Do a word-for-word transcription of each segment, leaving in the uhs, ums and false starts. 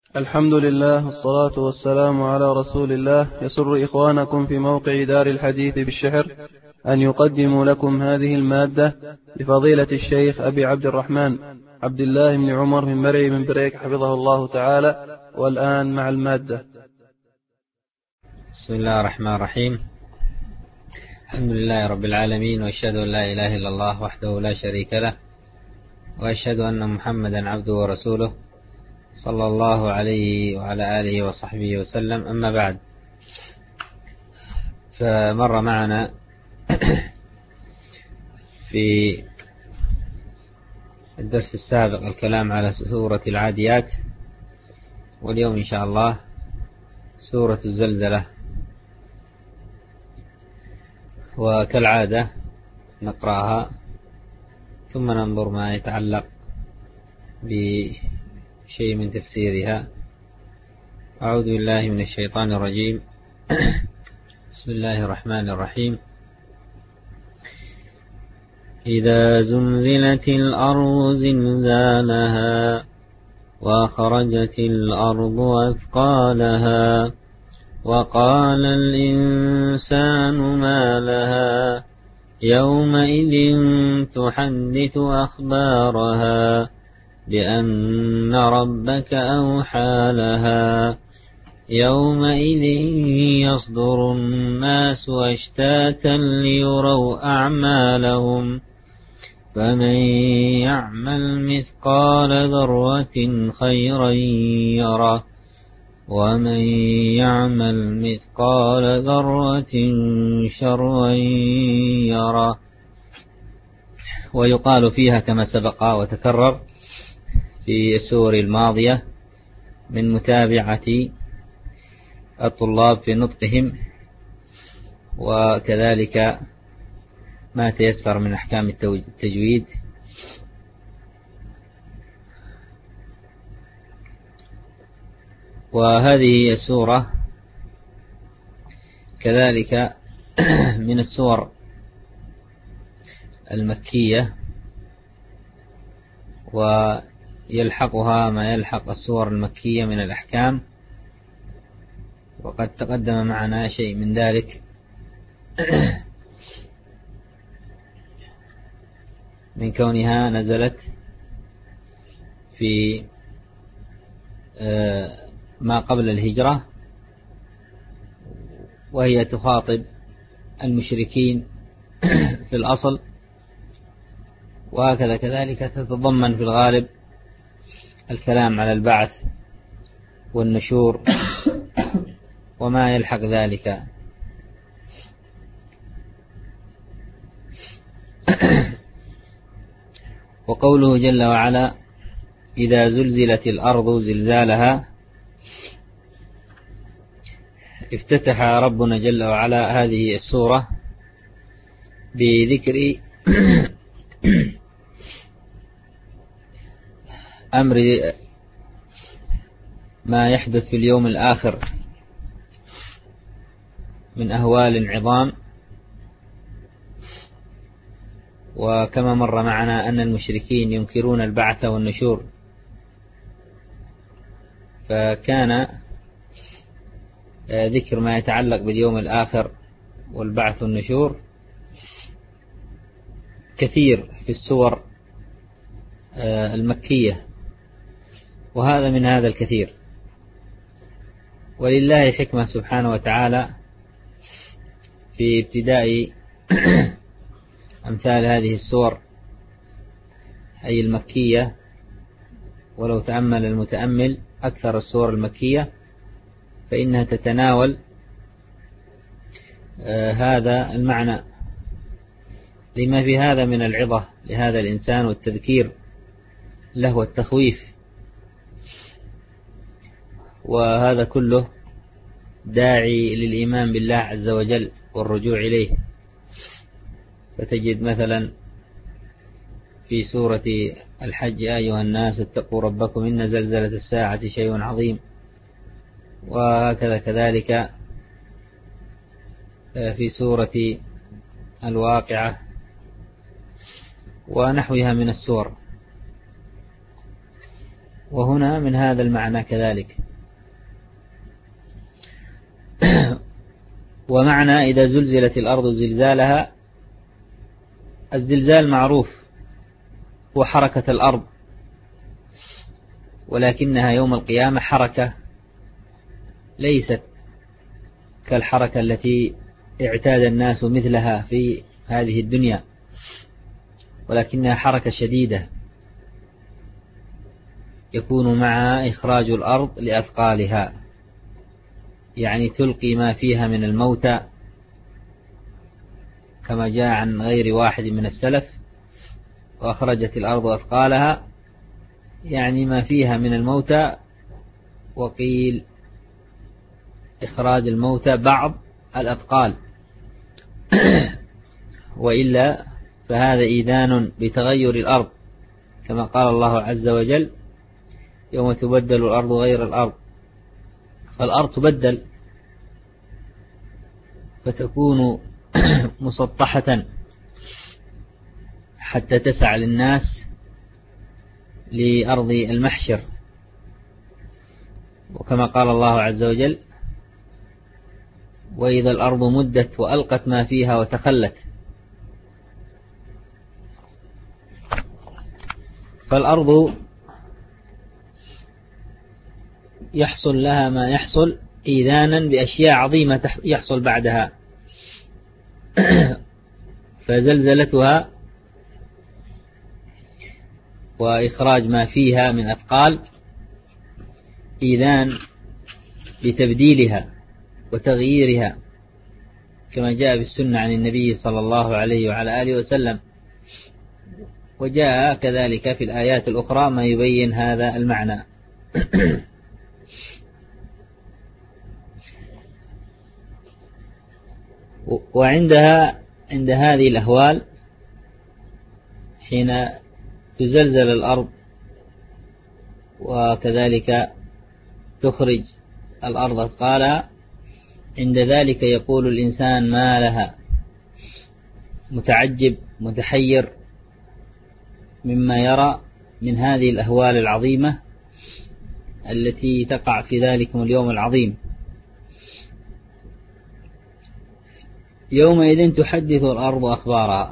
الحمد لله والصلاة والسلام على رسول الله. يسر إخوانكم في موقع دار الحديث بالشحر أن يقدموا لكم هذه المادة لفضيلة الشيخ أبي عبد الرحمن عبد الله بن عمر من مرعي من بريك حفظه الله تعالى. والآن مع المادة. بسم الله الرحمن الرحيم. الحمد لله رب العالمين، وأشهد أن لا إله إلا الله وحده لا شريك له، وأشهد أن محمدا عبده ورسوله صلى الله عليه وعلى آله وصحبه وسلم. أما بعد، فمر معنا في الدرس السابق الكلام على سورة العاديات، واليوم إن شاء الله سورة الزلزلة. وكالعادة نقرأها ثم ننظر ما يتعلق بشيء من تفسيرها. أعوذ بالله من الشيطان الرجيم. بسم الله الرحمن الرحيم. إذا زلزلت الأرض زلزالها وأخرجت الأرض أثقالها وقال الإنسان ما لها يومئذ تحدث أخبارها بأن ربك أوحى لها يومئذ يصدر الناس أشتاتا ليروا أعمالهم فمن يعمل مثقال ذرة خيرا يره ومن يعمل مثقال ذرة شرا يره. ويقال فيها كما سبق وتكرر في السور الماضية من متابعة الطلاب في نطقهم، وكذلك ما تيسر من أحكام التجويد. وهذه السورة كذلك من السور المكية، ويلحقها ما يلحق السور المكية من الأحكام، وقد تقدم معنا شيء من ذلك من كونها نزلت في ما قبل الهجرة، وهي تخاطب المشركين في الأصل، وهكذا كذلك تتضمن في الغالب الكلام على البعث والنشور وما يلحق ذلك. وقوله جل وعلا إذا زلزلت الأرض زلزالها، افتتح ربنا جل وعلا هذه السورة بذكر أمر ما يحدث في اليوم الآخر من أهوال عظام. وكما مر معنا أن المشركين ينكرون البعث والنشور، فكان ذكر ما يتعلق باليوم الآخر والبعث والنشور كثير في السور المكية، وهذا من هذا الكثير. ولله حكمة سبحانه وتعالى في ابتداء أمثال هذه السور أي المكية. ولو تأمل المتأمل أكثر السور المكية فإنها تتناول آه هذا المعنى، لما في هذا من العظة لهذا الإنسان والتذكير له والتخويف، وهذا كله داعي للإيمان بالله عز وجل والرجوع إليه. فتجد مثلا في سورة الحج يا أيها الناس اتقوا ربكم إن زلزلة الساعة شيء عظيم، وهكذا كذلك في سورة الواقعة ونحوها من السور. وهنا من هذا المعنى كذلك. ومعنى إذا زلزلت الأرض زلزالها، الزلزال معروف هو حركة الأرض، ولكنها يوم القيامة حركة ليست كالحركة التي اعتاد الناس مثلها في هذه الدنيا، ولكنها حركة شديدة يكون معها إخراج الأرض لأثقالها، يعني تلقي ما فيها من الموتى، كما جاء عن غير واحد من السلف: وأخرجت الأرض أثقالها، يعني ما فيها من الموتى. وقيل إخراج الموتى بعض الأثقال، وإلا فهذا إيذان بتغير الأرض، كما قال الله عز وجل: يوم تبدل الأرض غير الأرض. فالأرض تبدل فتكون مسطحة حتى تسع للناس لأرض المحشر، وكما قال الله عز وجل: وإذا الأرض مدت وألقت ما فيها وتخلت. فالأرض يحصل لها ما يحصل إيذانا بأشياء عظيمة يحصل بعدها. فزلزلتها وإخراج ما فيها من أثقال إيذان بتبديلها وتغييرها، كما جاء بالسنة عن النبي صلى الله عليه وعلى آله وسلم. وجاء كذلك في الآيات الأخرى ما يبين هذا المعنى. وعندها عند هذه الأهوال، حين تزلزل الأرض وكذلك تخرج الأرض أثقالها، عند ذلك يقول الإنسان: ما لها، متعجب متحير مما يرى من هذه الأهوال العظيمة التي تقع في ذلكم اليوم العظيم. يومئذ تحدث الأرض أخبارها.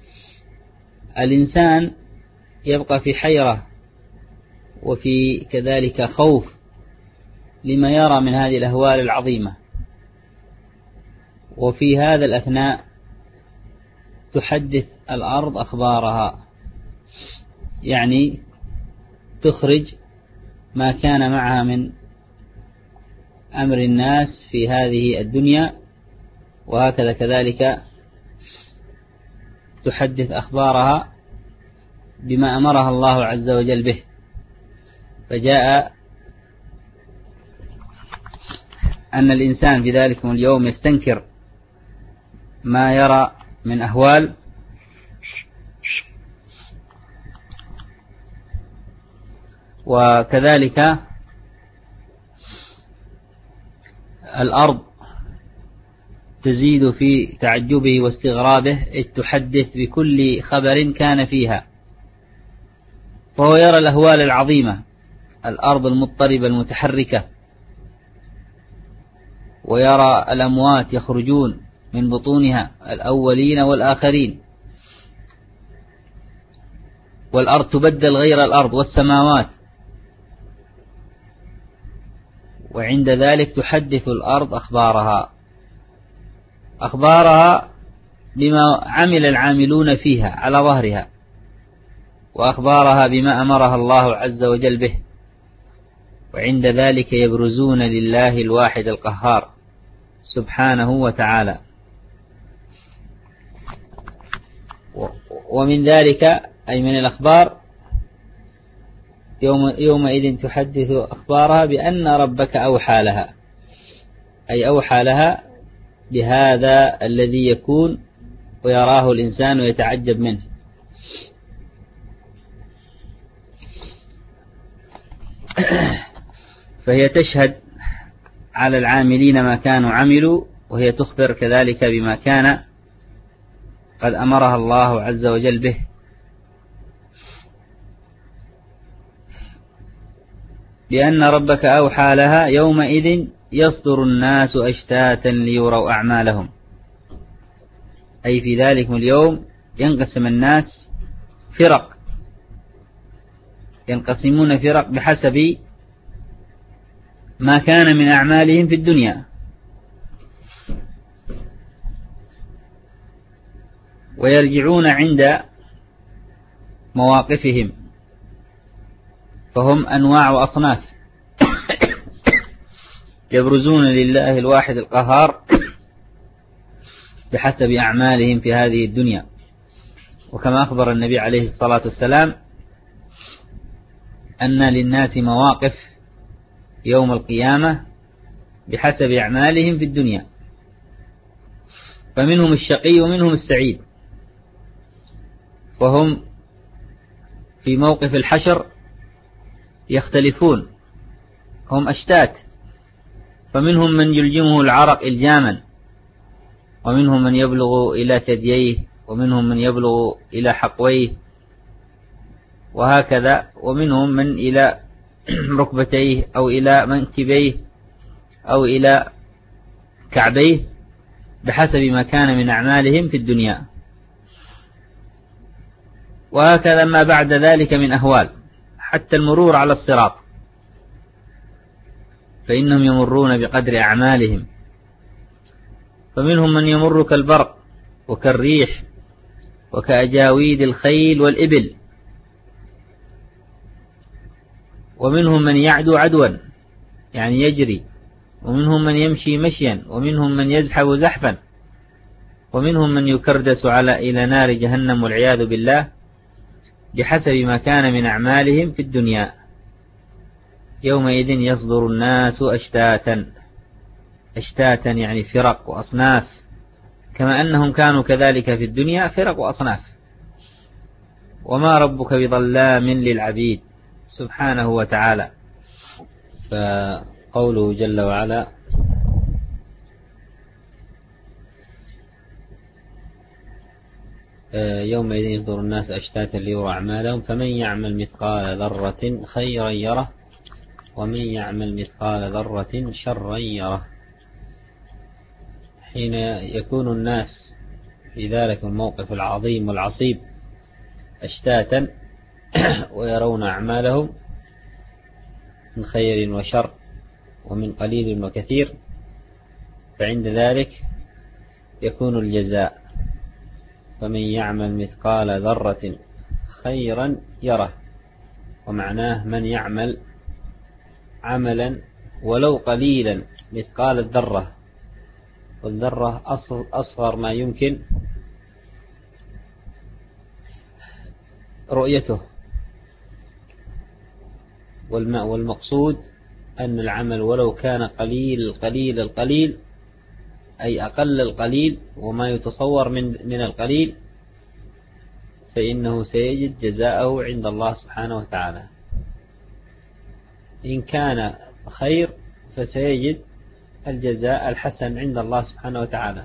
الإنسان يبقى في حيرة وفي كذلك خوف لما يرى من هذه الأهوال العظيمة، وفي هذا الأثناء تحدث الأرض أخبارها، يعني تخرج ما كان معها من أمر الناس في هذه الدنيا، وهكذا كذلك تحدث أخبارها بما أمرها الله عز وجل به. فجاء أن الإنسان في ذلك اليوم يستنكر ما يرى من أهوال، وكذلك الأرض تزيد في تعجبه واستغرابه، إذ تحدث بكل خبر كان فيها. فهو يرى الأهوال العظيمة، الأرض المضطربة المتحركة، ويرى الأموات يخرجون من بطونها، الأولين والآخرين، والأرض تبدل غير الأرض والسماوات. وعند ذلك تحدث الأرض أخبارها أخبارها بما عمل العاملون فيها على ظهرها، وأخبارها بما أمرها الله عز وجل به. وعند ذلك يبرزون لله الواحد القهار سبحانه وتعالى. ومن ذلك أي من الأخبار يوم يومئذ تحدث أخبارها بأن ربك أوحى لها، أي أوحى لها بهذا الذي يكون ويراه الإنسان ويتعجب منه. فهي تشهد على العاملين ما كانوا عملوا، وهي تخبر كذلك بما كان قد أمرها الله عز وجل به. بأن ربك أوحى لها يومئذ يصدر الناس أشتاتا ليروا أعمالهم، أي في ذلك اليوم ينقسم الناس فرق، ينقسمون فرق بحسب ما كان من أعمالهم في الدنيا، ويرجعون عند مواقفهم، فهم أنواع وأصناف يبرزون لله الواحد القهار بحسب أعمالهم في هذه الدنيا. وكما أخبر النبي عليه الصلاة والسلام أن للناس مواقف يوم القيامة بحسب أعمالهم في الدنيا، فمنهم الشقي ومنهم السعيد، وهم في موقف الحشر يختلفون، هم أشتات، فمنهم من يلجمه العرق إلجاما، ومنهم من يبلغ إلى ثدييه، ومنهم من يبلغ إلى حقويه، وهكذا، ومنهم من إلى ركبتيه أو إلى منكبيه أو إلى كعبيه بحسب ما كان من أعمالهم في الدنيا. وهكذا ما بعد ذلك من أهوال، حتى المرور على الصراط فإنهم يمرون بقدر أعمالهم، فمنهم من يمر كالبرق وكالريح وكأجاويد الخيل والإبل، ومنهم من يعدو عدوا يعني يجري، ومنهم من يمشي مشيا، ومنهم من يزحف زحفا، ومنهم من يكردس على إلى نار جهنم والعياذ بالله بحسب ما كان من أعمالهم في الدنيا. يومئذ يصدر الناس أشتاتا، أشتاتا يعني فرق وأصناف، كما أنهم كانوا كذلك في الدنيا فرق وأصناف. وما ربك بظلام للعبيد سبحانه وتعالى. فقوله جل وعلا يومئذ يصدر الناس أشتاتا ليروا أعمالهم فمن يعمل مثقال ذرة خيرا يره ومن يعمل مثقال ذرة شرا يره. حين يكون الناس في ذلك الموقف العظيم والعصيب أشتاتا ويرون أعمالهم من خير وشر ومن قليل وكثير، فعند ذلك يكون الجزاء فمن يعمل مثقال ذرة خيرا يره، ومعناه من يعمل عملا ولو قليلا مثقال الذرة، والذرة أصغر ما يمكن رؤيته، والمقصود أن العمل ولو كان قليل القليل القليل أي أقل القليل وما يتصور من من القليل، فإنه سيجد جزاءه عند الله سبحانه وتعالى. إن كان خير فسيجد الجزاء الحسن عند الله سبحانه وتعالى،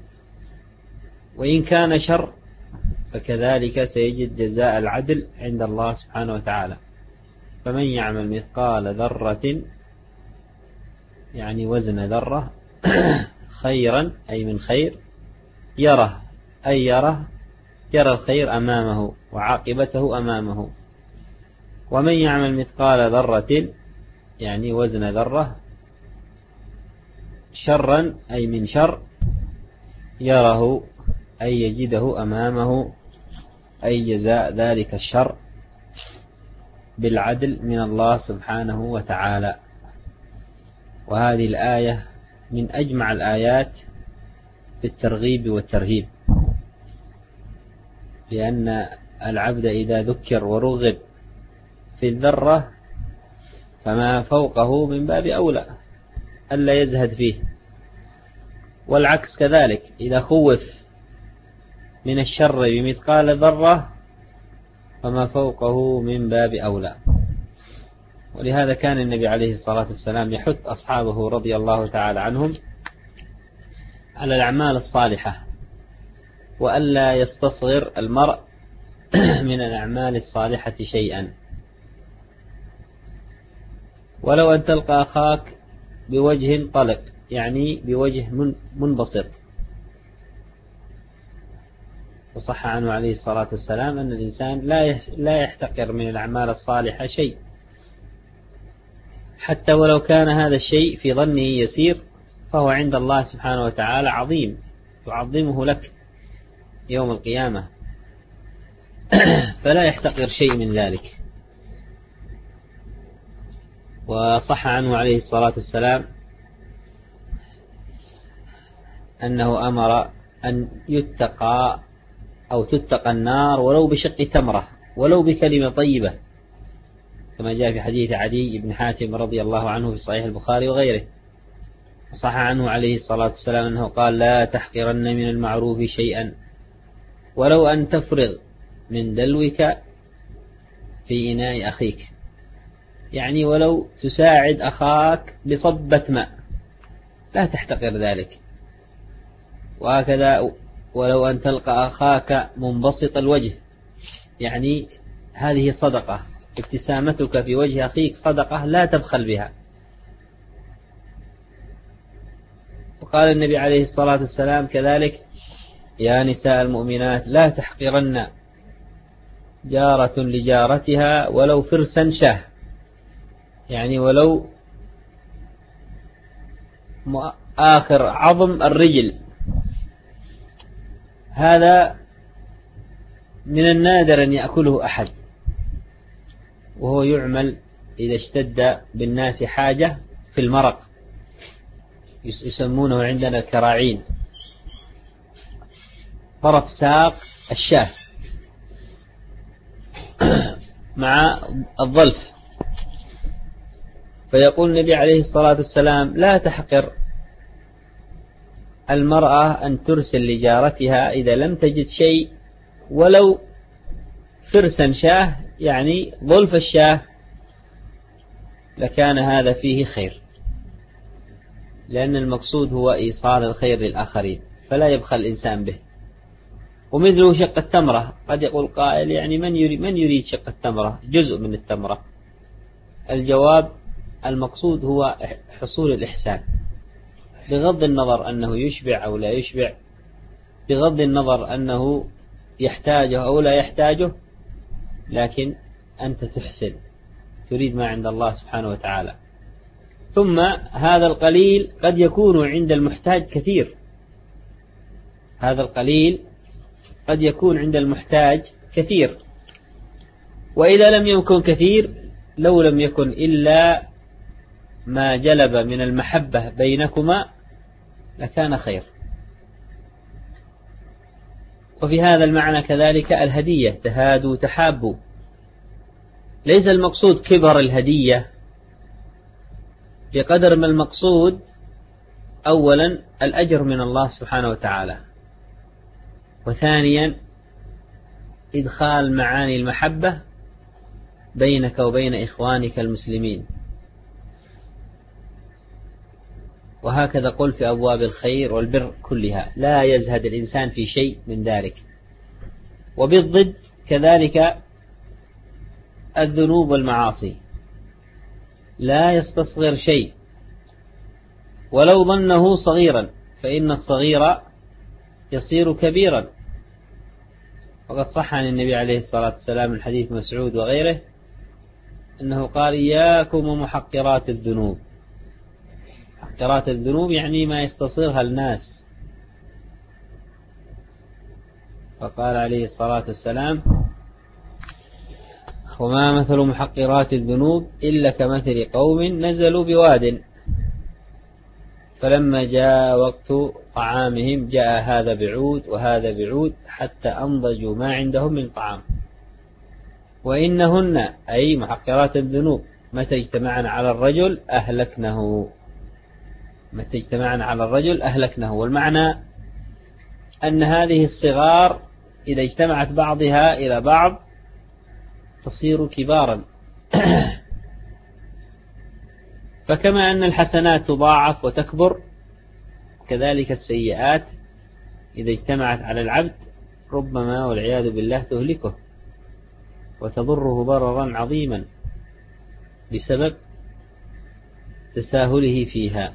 وإن كان شر فكذلك سيجد جزاء العدل عند الله سبحانه وتعالى. فمن يعمل مثقال ذرة يعني وزن ذرة خيرا أي من خير يره أي يره يرى الخير أمامه وعاقبته أمامه، ومن يعمل مثقال ذرة يعني وزن ذرة شرا أي من شر يره أي يجده أمامه، أي جزاء ذلك الشر بالعدل من الله سبحانه وتعالى. وهذه الآية من أجمع الآيات في الترغيب والترهيب، لأن العبد إذا ذكر ورغب في الذرة فما فوقه من باب أولى ألا يزهد فيه، والعكس كذلك إذا خوف من الشر بمثقال ذرة فما فوقه من باب أولى. ولهذا كان النبي عليه الصلاة والسلام يحث أصحابه رضي الله تعالى عنهم على الأعمال الصالحة، وألا يستصغر المرء من الأعمال الصالحة شيئا. ولو أن تلقى أخاك بوجه طلق، يعني بوجه منبسط. وصح عنه عليه الصلاة والسلام أن الإنسان لا يحتقر من الأعمال الصالحة شيء، حتى ولو كان هذا الشيء في ظنه يسير، فهو عند الله سبحانه وتعالى عظيم، يعظمه لك يوم القيامة. فلا يحتقر شيء من ذلك. وصح عنه عليه الصلاة والسلام أنه أمر أن يتقى أو تتقى النار ولو بشق تمرة، ولو بكلمة طيبة، كما جاء في حديث عدي بن حاتم رضي الله عنه في صحيح البخاري وغيره. صح عنه عليه الصلاة والسلام أنه قال: لا تحقرن من المعروف شيئا ولو أن تفرغ من دلوك في إناء أخيك، يعني ولو تساعد أخاك بصبة ماء لا تحتقر ذلك. وهكذا ولو أن تلقى أخاك منبسط الوجه، يعني هذه صدقة، ابتسامتك في وجه أخيك صدقة لا تبخل بها. وقال النبي عليه الصلاة والسلام كذلك: يا نساء المؤمنات لا تحقرن جارة لجارتها ولو فرسا شاه، يعني ولو آخر عظم الرجل. هذا من النادر أن يأكله أحد، وهو يعمل إذا اشتد بالناس حاجة في المرق، يسمونه عندنا الكراعين، طرف ساق الشاه مع الظلف. فيقول النبي عليه الصلاة والسلام: لا تحقر المرأة أن ترسل لجارتها إذا لم تجد شيء ولو فرسا شاه، يعني ظلف الشاه، لكان هذا فيه خير، لأن المقصود هو إيصال الخير للآخرين، فلا يبخل الإنسان به. ومثله شق التمرة، قد يقول قائل: يعني من يريد, من يريد شق التمرة؟ جزء من التمرة. الجواب: المقصود هو حصول الإحسان، بغض النظر أنه يشبع أو لا يشبع، بغض النظر أنه يحتاجه أو لا يحتاجه، لكن أنت تحسن، تريد ما عند الله سبحانه وتعالى. ثم هذا القليل قد يكون عند المحتاج كثير، هذا القليل قد يكون عند المحتاج كثير. وإذا لم يكن كثير، لو لم يكن إلا ما جلب من المحبة بينكما لكان خير. وفي هذا المعنى كذلك الهدية: تهادوا تحابوا. ليس المقصود كبر الهدية، بقدر ما المقصود أولا الأجر من الله سبحانه وتعالى، وثانيا إدخال معاني المحبة بينك وبين إخوانك المسلمين. وهكذا قل في أبواب الخير والبر كلها، لا يزهد الإنسان في شيء من ذلك. وبالضد كذلك الذنوب والمعاصي، لا يستصغر شيء ولو ظنه صغيرا، فإن الصغير يصير كبيرا. وقد صح عن النبي عليه الصلاة والسلام من حديث مسعود وغيره أنه قال: إياكم ومحقرات الذنوب. محقرات الذنوب يعني ما يستصغرها الناس. فقال عليه الصلاة والسلام: وما مثل محقرات الذنوب إلا كمثل قوم نزلوا بواد، فلما جاء وقت طعامهم جاء هذا بعود وهذا بعود حتى أنضجوا ما عندهم من طعام. وإنهن أي محقرات الذنوب متى اجتمعن على الرجل أهلكنه، متى اجتمعن على الرجل أهلكنه. والمعنى أن هذه الصغار إذا اجتمعت بعضها إلى بعض تصير كبارا. فكما أن الحسنات تضاعف وتكبر، كذلك السيئات إذا اجتمعت على العبد ربما والعياذ بالله تهلكه وتضره ضررا عظيما بسبب تساهله فيها.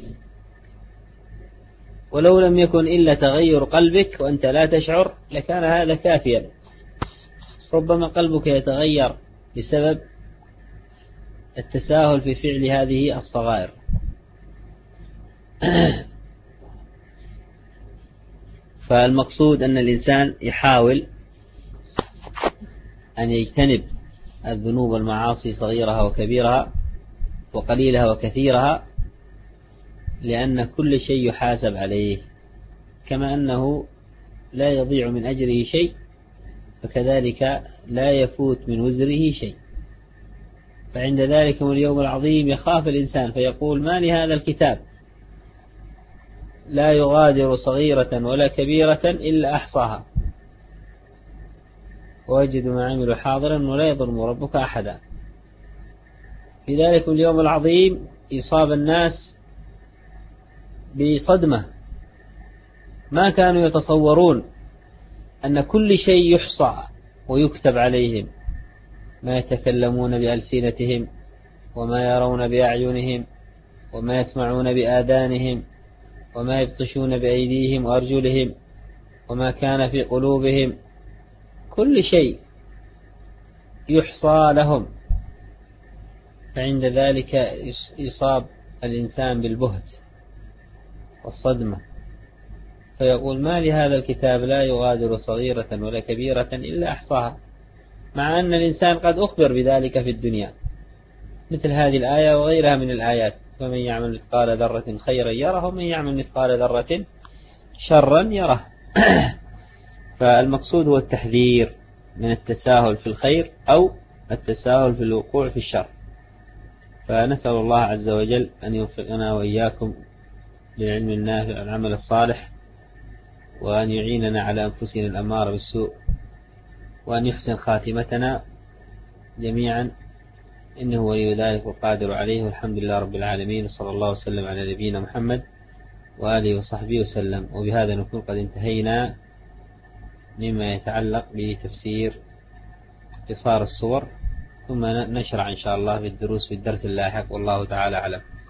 ولو لم يكن إلا تغير قلبك وأنت لا تشعر لكان هذا كافيا. ربما قلبك يتغير بسبب التساهل في فعل هذه الصغائر. فالمقصود أن الإنسان يحاول أن يجتنب الذنوب والمعاصي صغيرها وكبيرها وقليلها وكثيرها، لأن كل شيء يحاسب عليه، كما أنه لا يضيع من أجره شيء فكذلك لا يفوت من وزره شيء. فعند ذلك اليوم العظيم يخاف الإنسان فيقول: ما لهذا الكتاب لا يغادر صغيرة ولا كبيرة إلا أحصاها ووجد ما عملوا حاضرا ولا يظلم ربك أحدا. في ذلك اليوم العظيم يصاب الناس بصدمة، ما كانوا يتصورون أن كل شيء يحصى ويكتب عليهم، ما يتكلمون بألسنتهم وما يرون بأعينهم وما يسمعون بآذانهم وما يبطشون بأيديهم وأرجلهم وما كان في قلوبهم، كل شيء يحصى لهم. فعند ذلك يصاب الإنسان بالبهت والصدمة فيقول: ما لهذا الكتاب لا يغادر صغيرة ولا كبيرة إلا أحصاها، مع أن الإنسان قد أخبر بذلك في الدنيا، مثل هذه الآية وغيرها من الآيات: فمن يعمل مثقال ذرة خيرا يره ومن يعمل مثقال ذرة شرا يره. فالمقصود هو التحذير من التساهل في الخير أو التساهل في الوقوع في الشر. فنسأل الله عز وجل أن يوفقنا وإياكم للعلم النافع والعمل الصالح، وأن يعيننا على أنفسنا الأمارة بالسوء، وأن يحسن خاتمتنا جميعا، إنه ولي ذلك والقادر عليه. والحمد لله رب العالمين، صلى الله وسلم على نبينا محمد وآله وصحبه وسلم. وبهذا نكون قد انتهينا مما يتعلق بتفسير قصار الصور، ثم نشرع إن شاء الله بالدروس في الدرس اللاحق، والله تعالى أعلم.